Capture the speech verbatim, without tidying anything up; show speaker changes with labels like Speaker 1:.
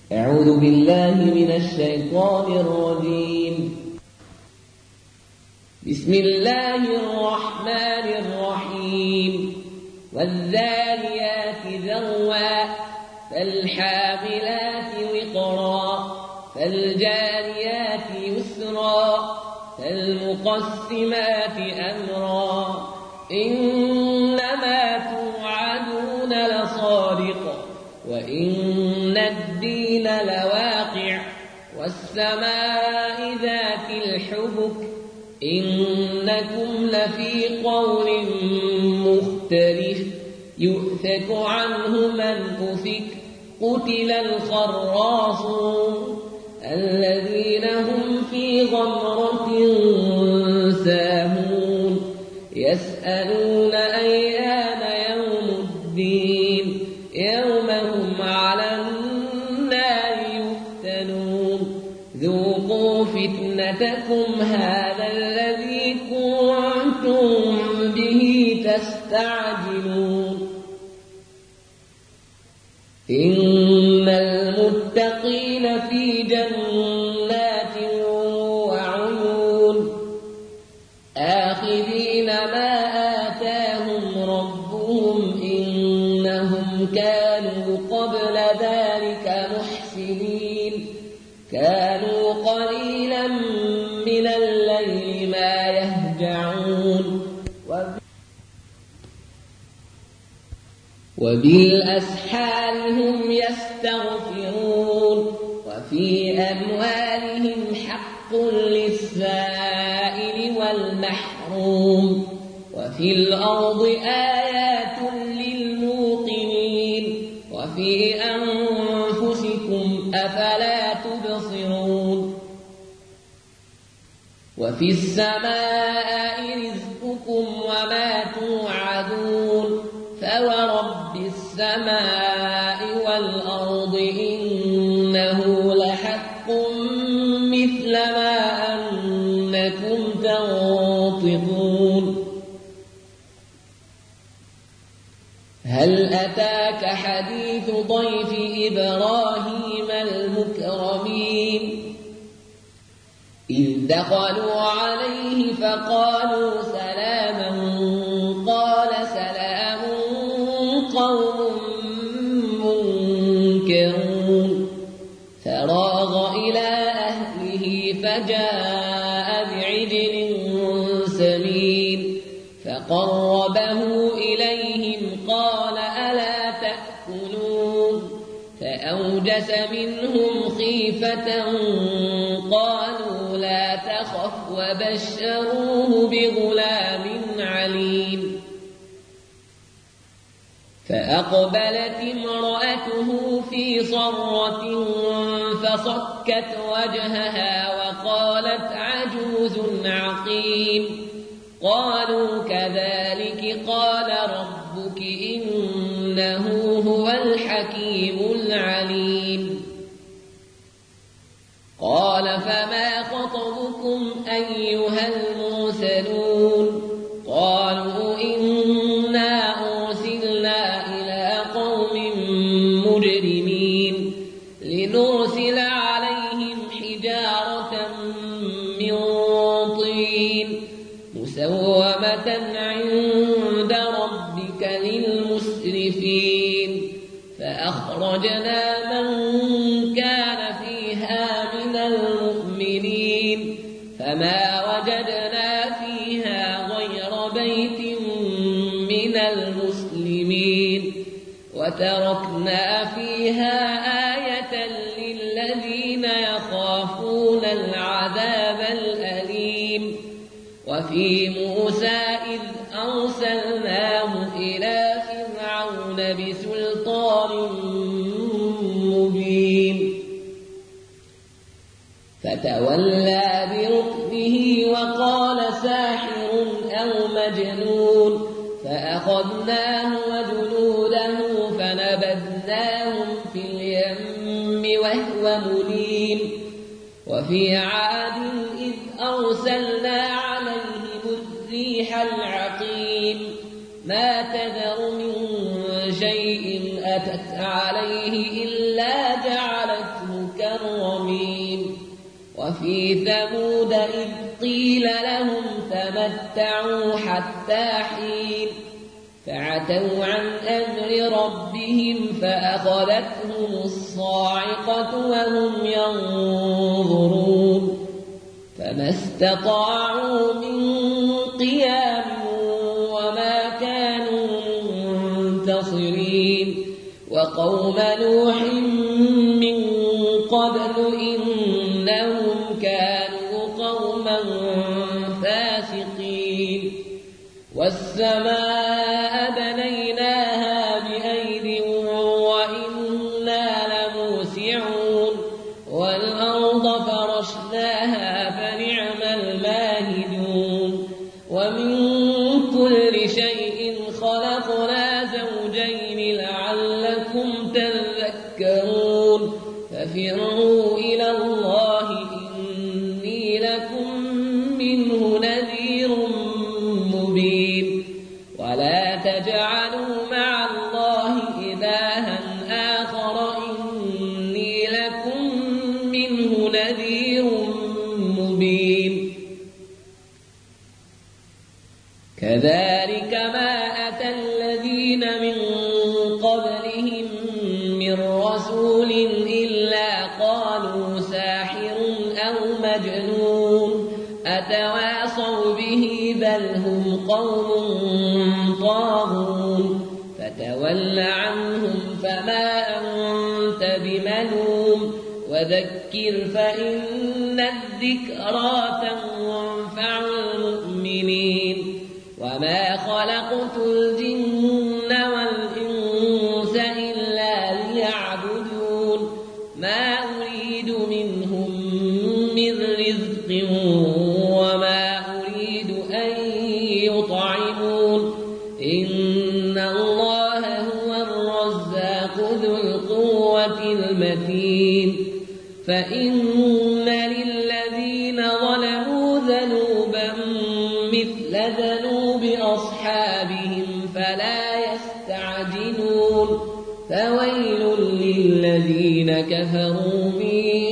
Speaker 1: أعوذ بالله من الشيطان الرجيم. بسم الله الرحمن الرحيم. والذاريات ذروا فالحاملات وقرا فالجاريات يسرا فالمقسمات أمرا إنما توعدون لصادق وإن الدين لواقع والسماء ذات الحبك إنكم لفي قول مختلف يؤفك عنه من أفك قتل الخراصون الذين هم في غمرة ساهون يسألون أيان يوم الدين يوم هم على النار يفتنون ذوقوا فتنتكم هذا الذي كنتم به تستعجلون إن المتقين في جنات وعيون آخذين ما آتاهم ربهم إنهم كانوا قبل ذلك محسنين كانوا قليلا من الليل ما يهجعون وبالأسحار هم يستغفرون وفي أموالهم حق للسائل والمحروم وفي الأرض آيات للموقنين وفي أنفسكم أفلا تبصرون وفي السماء رزقكم وما توعدون فورب السماء والأرض إنه لحق مثل ما أنكم تنطقون هل أتاك حديث ضيف إبراهيم المكرمين إذ دخلوا عليه فقالوا سلاما قال سلام قوم منكرون فراغ إلى أهله فجاء بعجل سمين فقربه إليهم قال ألا تأكلون فأوجس منهم خيفة قالوا لا تخف وبشروه بغلام عليم فأقبلت امرأته في صرة فصكت وجهها وقالت عجوز عقيم قالوا كذلك قال ربك إنه هو الحكيم العليم قال فما خطبكم أيها المرسلون قالوا إنا أرسلنا إلى قوم مجرمين لنرسل عليهم حجارة من طين مسومة عند ربك للمسرفين فأخرجنا من كان فيها من المؤمنين فما وجدنا فيها غير بيت من المسلمين وتركنا فيها آية للذين يخافون العذاب الأليم وفي موسى إذ أرسلناه إلى فرعون بسلطان مبين فتولى بركنه وقال ساحر أو مجنون فأخذناه وجنوده فنبذناهم في اليم وهو مليم وفي عاد إذ أرسلنا عليهم الريح العقيم ما تذر من شيء أتت عليه إلا جعلته وفي ثمود إذ قيل لهم تمتعوا حتى حين فعتوا عن أمر ربهم فأخذتهم الصاعقة وهم ينظرون فما استطاعوا من قيام وما كانوا منتصرين وقوم نوح من قبل إنهم كانوا قوما فاسقين والسماء بنيناها بأيد وإنا لموسعون والأرض فرشناها فنعم الماهدون ومن كل شيء خلقنا زوجين لعلكم تذكرون ففروا إلى الله إني لكم منه نذير مبين ولا تجعلوا مع الله إلها آخر إني لكم منه نذير مبين كذلك ما أتى الذين من قبلهم من رسول إلا قالوا ساحر أو مجنون أتواصوا به بل هم قوم طاغون فتول عنهم فما أنت بملوم وذكر فإن الذكرى تنفع المؤمنين وما خلقت الجن والإنس إلا ليعبدون ما أريد منهم من رزق وما أريد أن يطعمون إن الله هو الرزاق ذو القوة المتين فإن للذين ظلموا ذنوبا مثل ذنوب أصحابهم فلا يستعجلون فويل للذين كفروا من